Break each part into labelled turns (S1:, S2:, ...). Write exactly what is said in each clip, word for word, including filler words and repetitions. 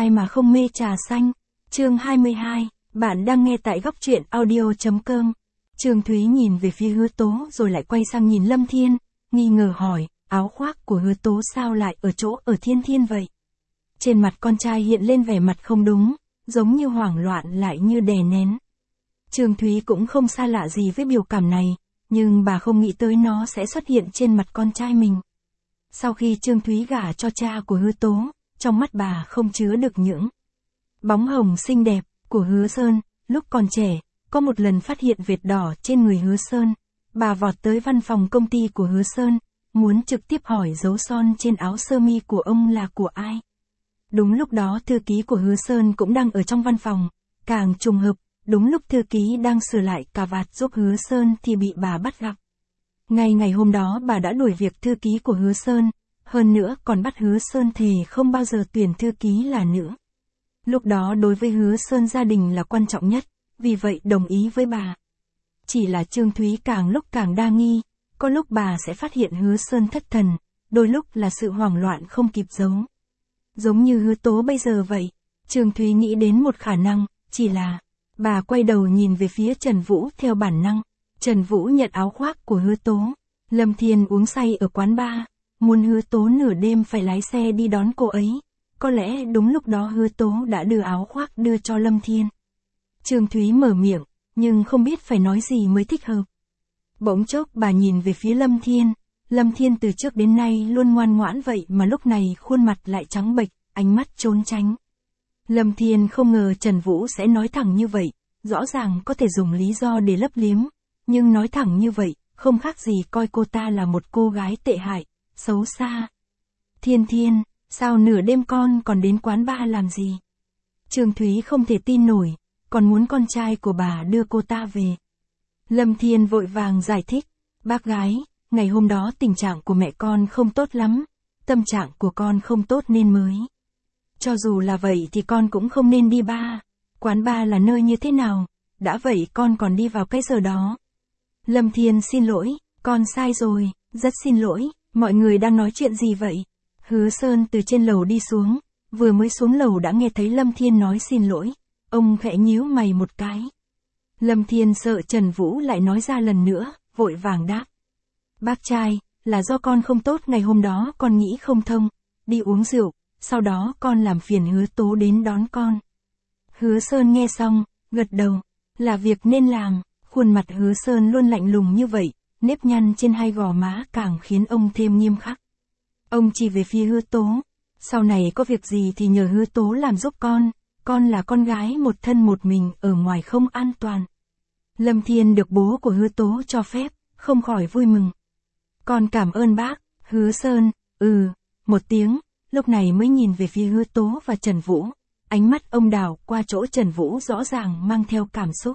S1: Ai mà không mê trà xanh. Chương hai mươi hai, bạn đang nghe tại góc truyện audio.com. Trương Thúy nhìn về phía Hứa Tố rồi lại quay sang nhìn Lâm Thiên, nghi ngờ hỏi, áo khoác của Hứa Tố sao lại ở chỗ ở Thiên Thiên vậy? Trên mặt con trai hiện lên vẻ mặt không đúng, giống như hoảng loạn lại như đè nén. Trương Thúy cũng không xa lạ gì với biểu cảm này, nhưng bà không nghĩ tới nó sẽ xuất hiện trên mặt con trai mình. Sau khi Trương Thúy gả cho cha của Hứa Tố, trong mắt bà không chứa được những bóng hồng xinh đẹp của Hứa Sơn. Lúc còn trẻ, có một lần phát hiện vệt đỏ trên người Hứa Sơn, bà vọt tới văn phòng công ty của Hứa Sơn, muốn trực tiếp hỏi dấu son trên áo sơ mi của ông là của ai. Đúng lúc đó thư ký của Hứa Sơn cũng đang ở trong văn phòng, càng trùng hợp, đúng lúc thư ký đang sửa lại cà vạt giúp Hứa Sơn thì bị bà bắt gặp. Ngay ngày hôm đó bà đã đuổi việc thư ký của Hứa Sơn, hơn nữa còn bắt Hứa Sơn thề không bao giờ tuyển thư ký là nữ. Lúc đó đối với Hứa Sơn gia đình là quan trọng nhất, vì vậy đồng ý với bà. Chỉ là Trương Thúy càng lúc càng đa nghi, có lúc bà sẽ phát hiện Hứa Sơn thất thần, đôi lúc là sự hoảng loạn không kịp giấu. Giống như Hứa Tố bây giờ vậy, Trương Thúy nghĩ đến một khả năng, chỉ là, bà quay đầu nhìn về phía Trần Vũ theo bản năng. Trần Vũ nhận áo khoác của Hứa Tố. Lâm Thiên uống say ở quán bar, muốn Hứa Tố nửa đêm phải lái xe đi đón cô ấy. Có lẽ đúng lúc đó Hứa Tố đã đưa áo khoác đưa cho Lâm Thiên. Trương Thúy mở miệng, nhưng không biết phải nói gì mới thích hợp. Bỗng chốc bà nhìn về phía Lâm Thiên. Lâm Thiên từ trước đến nay luôn ngoan ngoãn vậy mà lúc này khuôn mặt lại trắng bệch, ánh mắt trốn tránh. Lâm Thiên không ngờ Trần Vũ sẽ nói thẳng như vậy, rõ ràng có thể dùng lý do để lấp liếm, nhưng nói thẳng như vậy, không khác gì coi cô ta là một cô gái tệ hại, xấu xa. Thiên Thiên, sao nửa đêm con còn đến quán bar làm gì? Trương Thúy không thể tin nổi, còn muốn con trai của bà đưa cô ta về. Lâm Thiên vội vàng giải thích, bác gái, ngày hôm đó tình trạng của mẹ con không tốt lắm, tâm trạng của con không tốt nên mới. Cho dù là vậy thì con cũng không nên đi bar, quán bar là nơi như thế nào, đã vậy con còn đi vào cái giờ đó. Lâm Thiên xin lỗi, con sai rồi, rất xin lỗi, mọi người đang nói chuyện gì vậy? Hứa Sơn từ trên lầu đi xuống, vừa mới xuống lầu đã nghe thấy Lâm Thiên nói xin lỗi, ông khẽ nhíu mày một cái. Lâm Thiên sợ Trần Vũ lại nói ra lần nữa, vội vàng đáp. Bác trai, là do con không tốt ngày hôm đó con nghĩ không thông, đi uống rượu, sau đó con làm phiền Hứa Tố đến đón con. Hứa Sơn nghe xong, gật đầu, là việc nên làm. Khuôn mặt Hứa Sơn luôn lạnh lùng như vậy, nếp nhăn trên hai gò má càng khiến ông thêm nghiêm khắc. Ông chỉ về phía Hứa Tố, sau này có việc gì thì nhờ Hứa Tố làm giúp con, con là con gái một thân một mình ở ngoài không an toàn. Lâm Thiên được bố của Hứa Tố cho phép, không khỏi vui mừng. Con cảm ơn bác. Hứa Sơn, ừ, một tiếng, lúc này mới nhìn về phía Hứa Tố và Trần Vũ, ánh mắt ông đảo qua chỗ Trần Vũ rõ ràng mang theo cảm xúc.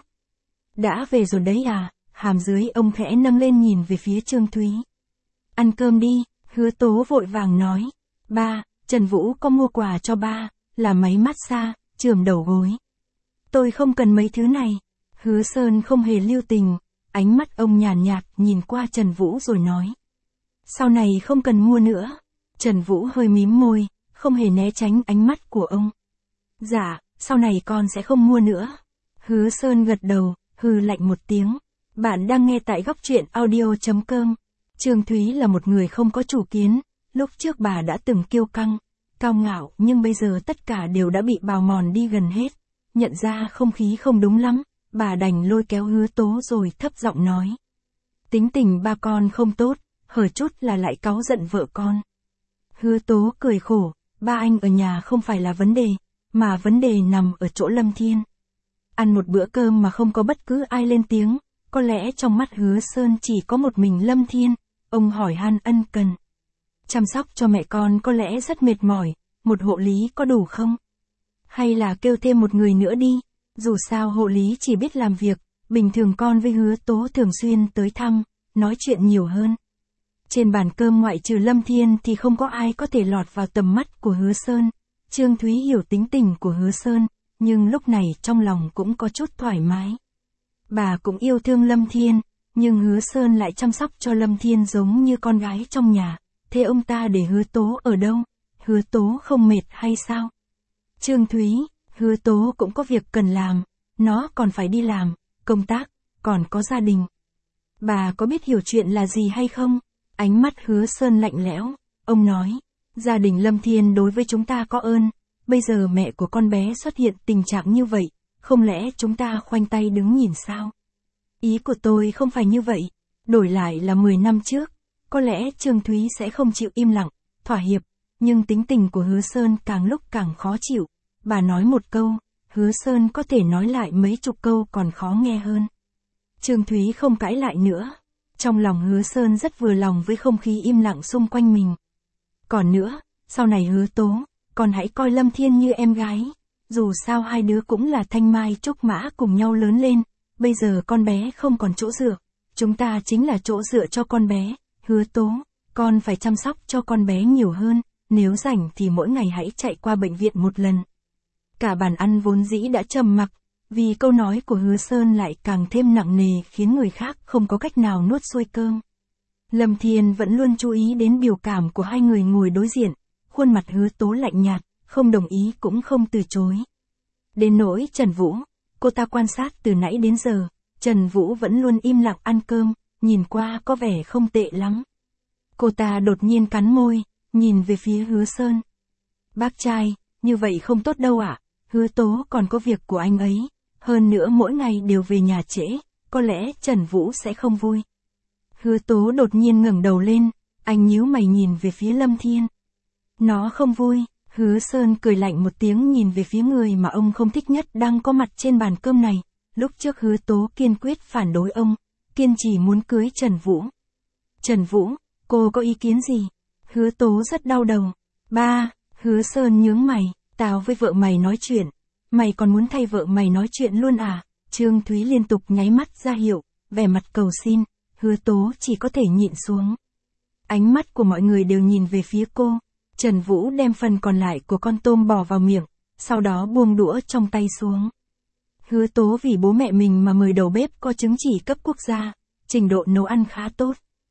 S1: Đã về rồi đấy à? Hàm dưới ông khẽ nâng lên nhìn về phía Trương Thúy. Ăn cơm đi, Hứa Tố vội vàng nói. Ba, Trần Vũ có mua quà cho ba, là máy massage, chườm đầu gối. Tôi không cần mấy thứ này. Hứa Sơn không hề lưu tình, ánh mắt ông nhàn nhạt, nhạt nhìn qua Trần Vũ rồi nói. Sau này không cần mua nữa. Trần Vũ hơi mím môi, không hề né tránh ánh mắt của ông. Dạ, sau này con sẽ không mua nữa. Hứa Sơn gật đầu, hừ lạnh một tiếng. Bạn đang nghe tại góc truyện audio.com. Trương Thúy là một người không có chủ kiến, lúc trước bà đã từng kiêu căng, cao ngạo nhưng bây giờ tất cả đều đã bị bào mòn đi gần hết. Nhận ra không khí không đúng lắm, bà đành lôi kéo Hứa Tố rồi thấp giọng nói. Tính tình ba con không tốt, hở chút là lại cáu giận vợ con. Hứa Tố cười khổ, ba anh ở nhà không phải là vấn đề, mà vấn đề nằm ở chỗ Lâm Thiên. Ăn một bữa cơm mà không có bất cứ ai lên tiếng, có lẽ trong mắt Hứa Sơn chỉ có một mình Lâm Thiên, ông hỏi han ân cần. Chăm sóc cho mẹ con có lẽ rất mệt mỏi, một hộ lý có đủ không? Hay là kêu thêm một người nữa đi, dù sao hộ lý chỉ biết làm việc, bình thường con với Hứa Tố thường xuyên tới thăm, nói chuyện nhiều hơn. Trên bàn cơm ngoại trừ Lâm Thiên thì không có ai có thể lọt vào tầm mắt của Hứa Sơn. Trương Thúy hiểu tính tình của Hứa Sơn, nhưng lúc này trong lòng cũng có chút thoải mái. Bà cũng yêu thương Lâm Thiên, nhưng Hứa Sơn lại chăm sóc cho Lâm Thiên giống như con gái trong nhà. Thế ông ta để Hứa Tố ở đâu? Hứa Tố không mệt hay sao? Trương Thúy, Hứa Tố cũng có việc cần làm, nó còn phải đi làm, công tác, còn có gia đình. Bà có biết hiểu chuyện là gì hay không? Ánh mắt Hứa Sơn lạnh lẽo, ông nói, gia đình Lâm Thiên đối với chúng ta có ơn, bây giờ mẹ của con bé xuất hiện tình trạng như vậy, không lẽ chúng ta khoanh tay đứng nhìn sao? Ý của tôi không phải như vậy, đổi lại là mười năm trước, có lẽ Trương Thúy sẽ không chịu im lặng, thỏa hiệp, nhưng tính tình của Hứa Sơn càng lúc càng khó chịu, bà nói một câu, Hứa Sơn có thể nói lại mấy chục câu còn khó nghe hơn. Trương Thúy không cãi lại nữa, trong lòng Hứa Sơn rất vừa lòng với không khí im lặng xung quanh mình. Còn nữa, sau này Hứa Tố, con hãy coi Lâm Thiên như em gái, dù sao hai đứa cũng là thanh mai trúc mã cùng nhau lớn lên, bây giờ con bé không còn chỗ dựa, chúng ta chính là chỗ dựa cho con bé, Hứa Tố, con phải chăm sóc cho con bé nhiều hơn, nếu rảnh thì mỗi ngày hãy chạy qua bệnh viện một lần. Cả bàn ăn vốn dĩ đã trầm mặc, vì câu nói của Hứa Sơn lại càng thêm nặng nề khiến người khác không có cách nào nuốt xuôi cơm. Lâm Thiên vẫn luôn chú ý đến biểu cảm của hai người ngồi đối diện, khuôn mặt Hứa Tố lạnh nhạt, không đồng ý cũng không từ chối. Đến nỗi Trần Vũ, cô ta quan sát từ nãy đến giờ, Trần Vũ vẫn luôn im lặng ăn cơm, nhìn qua có vẻ không tệ lắm. Cô ta đột nhiên cắn môi, nhìn về phía Hứa Sơn. Bác trai, như vậy không tốt đâu ạ, à? Hứa Tố còn có việc của anh ấy, hơn nữa mỗi ngày đều về nhà trễ, có lẽ Trần Vũ sẽ không vui. Hứa Tố đột nhiên ngẩng đầu lên, anh nhíu mày nhìn về phía Lâm Thiên. Nó không vui, Hứa Sơn cười lạnh một tiếng nhìn về phía người mà ông không thích nhất đang có mặt trên bàn cơm này. Lúc trước Hứa Tố kiên quyết phản đối ông, kiên trì muốn cưới Trần Vũ. Trần Vũ, cô có ý kiến gì? Hứa Tố rất đau đầu. Ba, Hứa Sơn nhướng mày, tao với vợ mày nói chuyện. Mày còn muốn thay vợ mày nói chuyện luôn à? Trương Thúy liên tục nháy mắt ra hiệu, vẻ mặt cầu xin, Hứa Tố chỉ có thể nhịn xuống. Ánh mắt của mọi người đều nhìn về phía cô. Trần Vũ đem phần còn lại của con tôm bỏ vào miệng, sau đó buông đũa trong tay xuống. Hứa Tố vì bố mẹ mình mà mời đầu bếp có chứng chỉ cấp quốc gia, trình độ nấu ăn khá tốt.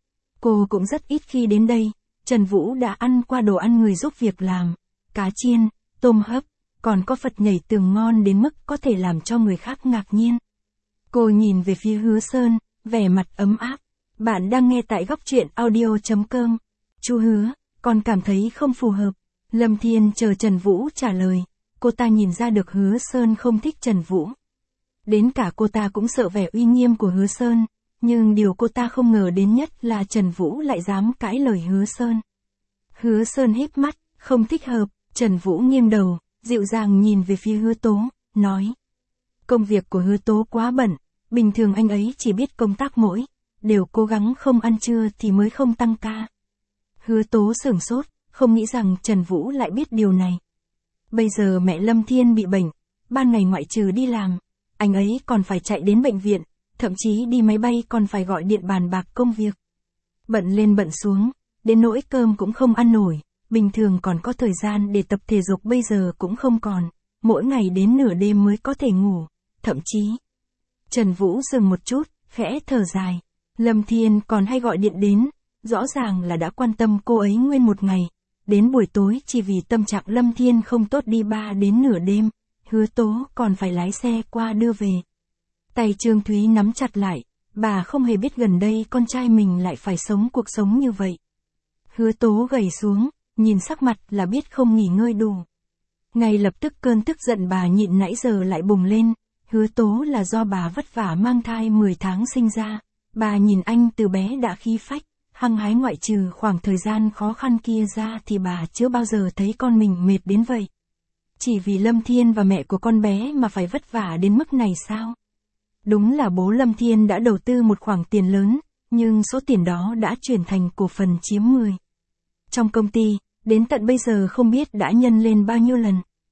S1: Cô cũng rất ít khi đến đây, Trần Vũ đã ăn qua đồ ăn người giúp việc làm, cá chiên, tôm hấp, còn có Phật nhảy tường ngon đến mức có thể làm cho người khác ngạc nhiên. Cô nhìn về phía Hứa Sơn, vẻ mặt ấm áp. Bạn đang nghe tại góc truyện audio chấm com. Chú Hứa, con cảm thấy không phù hợp. Lâm Thiên chờ Trần Vũ trả lời. Cô ta nhìn ra được Hứa Sơn không thích Trần Vũ. Đến cả cô ta cũng sợ vẻ uy nghiêm của Hứa Sơn. Nhưng điều cô ta không ngờ đến nhất là Trần Vũ lại dám cãi lời Hứa Sơn. Hứa Sơn híp mắt, không thích hợp. Trần Vũ nghiêng đầu, dịu dàng nhìn về phía Hứa Tố, nói. Công việc của Hứa Tố quá bận, bình thường anh ấy chỉ biết công tác mỗi, đều cố gắng không ăn trưa thì mới không tăng ca. Hứa Tố sửng sốt, không nghĩ rằng Trần Vũ lại biết điều này. Bây giờ mẹ Lâm Thiên bị bệnh, ban ngày ngoại trừ đi làm, anh ấy còn phải chạy đến bệnh viện, thậm chí đi máy bay còn phải gọi điện bàn bạc công việc. Bận lên bận xuống, đến nỗi cơm cũng không ăn nổi, bình thường còn có thời gian để tập thể dục bây giờ cũng không còn, mỗi ngày đến nửa đêm mới có thể ngủ, thậm chí. Trần Vũ dừng một chút, khẽ thở dài. Lâm Thiên còn hay gọi điện đến, rõ ràng là đã quan tâm cô ấy nguyên một ngày, đến buổi tối chỉ vì tâm trạng Lâm Thiên không tốt đi ba đến nửa đêm, Hứa Tố còn phải lái xe qua đưa về. Tay Trương Thúy nắm chặt lại, bà không hề biết gần đây con trai mình lại phải sống cuộc sống như vậy. Hứa Tố gầy xuống, nhìn sắc mặt là biết không nghỉ ngơi đủ. Ngay lập tức cơn tức giận bà nhịn nãy giờ lại bùng lên, Hứa Tố là do bà vất vả mang thai mười tháng sinh ra. Bà nhìn anh từ bé đã khí phách, hăng hái, ngoại trừ khoảng thời gian khó khăn kia ra thì bà chưa bao giờ thấy con mình mệt đến vậy. Chỉ vì Lâm Thiên và mẹ của con bé mà phải vất vả đến mức này sao? Đúng là bố Lâm Thiên đã đầu tư một khoản tiền lớn, nhưng số tiền đó đã chuyển thành cổ phần chiếm mười. Trong công ty, đến tận bây giờ không biết đã nhân lên bao nhiêu lần.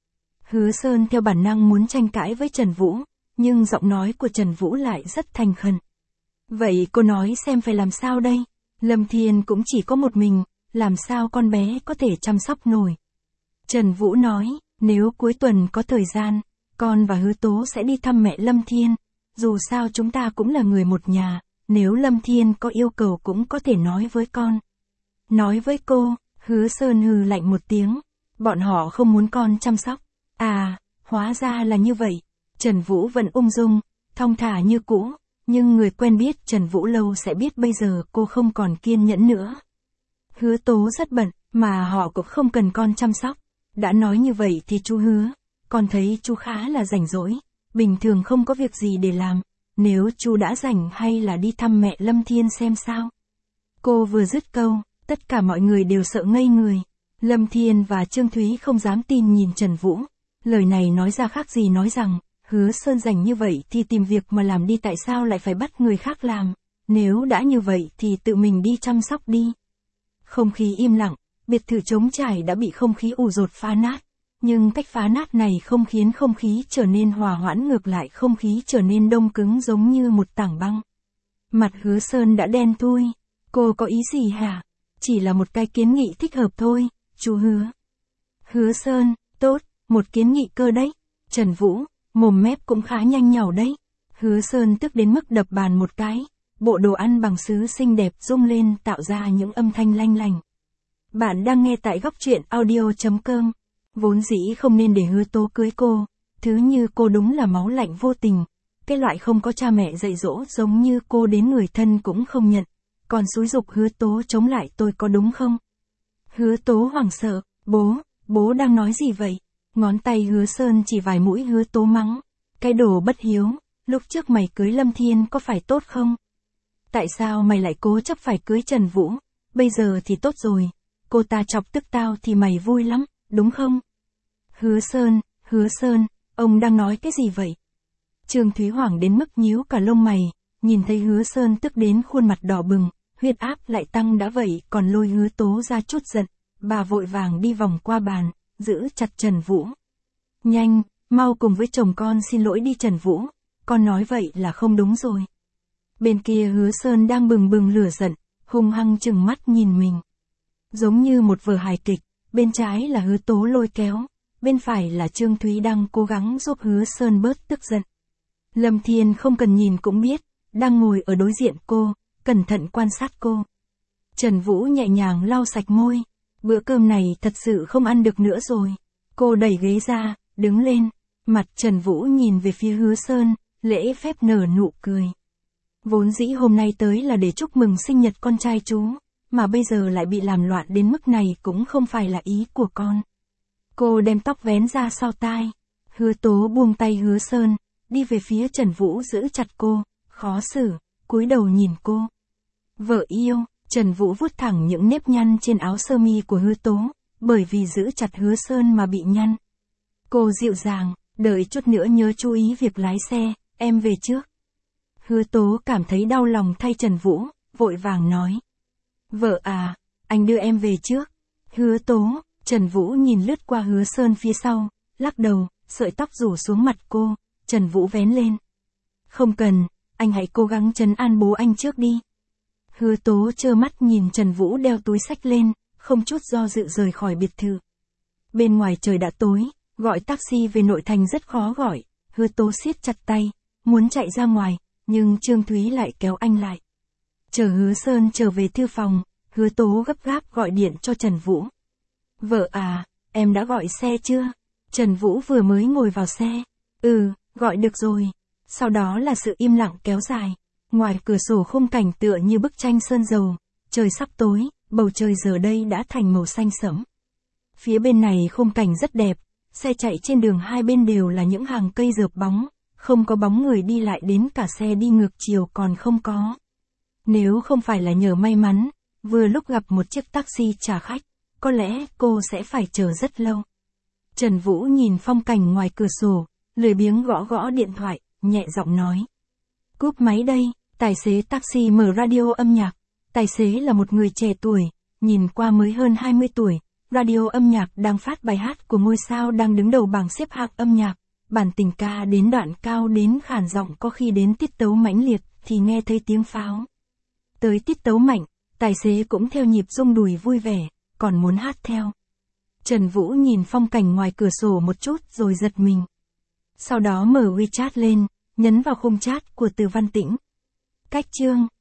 S1: Hứa Sơn theo bản năng muốn tranh cãi với Trần Vũ, nhưng giọng nói của Trần Vũ lại rất thành khẩn. Vậy cô nói xem phải làm sao đây? Lâm Thiên cũng chỉ có một mình, làm sao con bé có thể chăm sóc nổi? Trần Vũ nói, nếu cuối tuần có thời gian, con và Hứa Tố sẽ đi thăm mẹ Lâm Thiên. Dù sao chúng ta cũng là người một nhà, nếu Lâm Thiên có yêu cầu cũng có thể nói với con. Nói với cô, Hứa Sơn hừ lạnh một tiếng, bọn họ không muốn con chăm sóc, À, hóa ra là như vậy. Trần Vũ vẫn ung dung, thong thả như cũ, nhưng người quen biết Trần Vũ lâu sẽ biết bây giờ cô không còn kiên nhẫn nữa. Hứa Tố rất bận, mà họ cũng không cần con chăm sóc. Đã nói như vậy thì chú Hứa, con thấy chú khá là rảnh rỗi, bình thường không có việc gì để làm, nếu chú đã rảnh hay là đi thăm mẹ Lâm Thiên xem sao. Cô vừa dứt câu, tất cả mọi người đều sợ ngây người. Lâm Thiên và Trương Thúy không dám tin nhìn Trần Vũ. Lời này nói ra khác gì nói rằng, Hứa Sơn rảnh như vậy thì tìm việc mà làm đi, tại sao lại phải bắt người khác làm, nếu đã như vậy thì tự mình đi chăm sóc đi. Không khí im lặng, biệt thự trống trải đã bị không khí ù dột phá nát, nhưng cách phá nát này không khiến không khí trở nên hòa hoãn, ngược lại không khí trở nên đông cứng giống như một tảng băng. Mặt Hứa Sơn đã đen thui. Cô có ý gì hả? Chỉ là một cái kiến nghị thích hợp thôi, chú Hứa. Hứa Sơn, tốt, một kiến nghị cơ đấy. Trần Vũ, mồm mép cũng khá nhanh nhảu đấy. Hứa Sơn tức đến mức đập bàn một cái, bộ đồ ăn bằng sứ xinh đẹp rung lên tạo ra những âm thanh lanh lành. Bạn đang nghe tại góc truyện audio chấm com. Vốn dĩ không nên để Hứa Tố cưới cô, thứ như cô đúng là máu lạnh vô tình, cái loại không có cha mẹ dạy dỗ giống như cô đến người thân cũng không nhận, còn xúi giục Hứa Tố chống lại tôi có đúng không? Hứa Tố hoảng sợ, bố, bố đang nói gì vậy? Ngón tay Hứa Sơn chỉ vài mũi Hứa Tố mắng, cái đồ bất hiếu, lúc trước mày cưới Lâm Thiên có phải tốt không? Tại sao mày lại cố chấp phải cưới Trần Vũ, bây giờ thì tốt rồi, cô ta chọc tức tao thì mày vui lắm, đúng không? Hứa Sơn, Hứa Sơn, ông đang nói cái gì vậy? Trương Thúy hoảng đến mức nhíu cả lông mày, nhìn thấy Hứa Sơn tức đến khuôn mặt đỏ bừng, huyết áp lại tăng đã vậy còn lôi Hứa Tố ra chút giận, bà vội vàng đi vòng qua bàn, giữ chặt Trần Vũ. Nhanh, mau cùng với chồng con xin lỗi đi Trần Vũ, con nói vậy là không đúng rồi. Bên kia Hứa Sơn đang bừng bừng lửa giận, hung hăng trừng mắt nhìn mình. Giống như một vở hài kịch, bên trái là Hứa Tố lôi kéo, bên phải là Trương Thúy đang cố gắng giúp Hứa Sơn bớt tức giận. Lâm Thiên không cần nhìn cũng biết, đang ngồi ở đối diện cô, cẩn thận quan sát cô. Trần Vũ nhẹ nhàng lau sạch môi, bữa cơm này thật sự không ăn được nữa rồi. Cô đẩy ghế ra, đứng lên, mặt Trần Vũ nhìn về phía Hứa Sơn, lễ phép nở nụ cười. Vốn dĩ hôm nay tới là để chúc mừng sinh nhật con trai chú, mà bây giờ lại bị làm loạn đến mức này cũng không phải là ý của con. Cô đem tóc vén ra sau tai. Hứa Tố buông tay Hứa Sơn, đi về phía Trần Vũ giữ chặt cô, khó xử, cúi đầu nhìn cô. Vợ yêu, Trần Vũ vuốt thẳng những nếp nhăn trên áo sơ mi của Hứa Tố, bởi vì giữ chặt Hứa Sơn mà bị nhăn. Cô dịu dàng, đợi chút nữa nhớ chú ý việc lái xe, em về trước. Hứa Tố cảm thấy đau lòng thay Trần Vũ, vội vàng nói. Vợ à, anh đưa em về trước. Hứa Tố, Trần Vũ nhìn lướt qua Hứa Sơn phía sau, lắc đầu, sợi tóc rủ xuống mặt cô, Trần Vũ vén lên. Không cần, anh hãy cố gắng trấn an bố anh trước đi. Hứa Tố trơ mắt nhìn Trần Vũ đeo túi xách lên, không chút do dự rời khỏi biệt thự. Bên ngoài trời đã tối, gọi taxi về nội thành rất khó gọi, Hứa Tố siết chặt tay, muốn chạy ra ngoài, nhưng Trương Thúy lại kéo anh lại. Chờ Hứa Sơn trở về thư phòng, Hứa Tố gấp gáp gọi điện cho Trần Vũ. Vợ à, em đã gọi xe chưa? Trần Vũ vừa mới ngồi vào xe. Ừ, gọi được rồi. Sau đó là sự im lặng kéo dài. Ngoài cửa sổ khung cảnh tựa như bức tranh sơn dầu. Trời sắp tối, bầu trời giờ đây đã thành màu xanh sẫm. Phía bên này khung cảnh rất đẹp. Xe chạy trên đường hai bên đều là những hàng cây rợp bóng. Không có bóng người đi lại, đến cả xe đi ngược chiều còn không có. Nếu không phải là nhờ may mắn, vừa lúc gặp một chiếc taxi trả khách, có lẽ cô sẽ phải chờ rất lâu. Trần Vũ nhìn phong cảnh ngoài cửa sổ, lười biếng gõ gõ điện thoại, nhẹ giọng nói. Cúp máy đây, tài xế taxi mở radio âm nhạc. Tài xế là một người trẻ tuổi, nhìn qua mới hơn hai mươi tuổi. Radio âm nhạc đang phát bài hát của ngôi sao đang đứng đầu bảng xếp hạng âm nhạc. Bản tình ca đến đoạn cao đến khản giọng, có khi đến tiết tấu mãnh liệt thì nghe thấy tiếng pháo. Tới tiết tấu mạnh, tài xế cũng theo nhịp rung đùi vui vẻ, còn muốn hát theo. Trần Vũ nhìn phong cảnh ngoài cửa sổ một chút rồi giật mình. Sau đó mở WeChat lên, nhấn vào khung chat của Từ Văn Tĩnh. Cách chương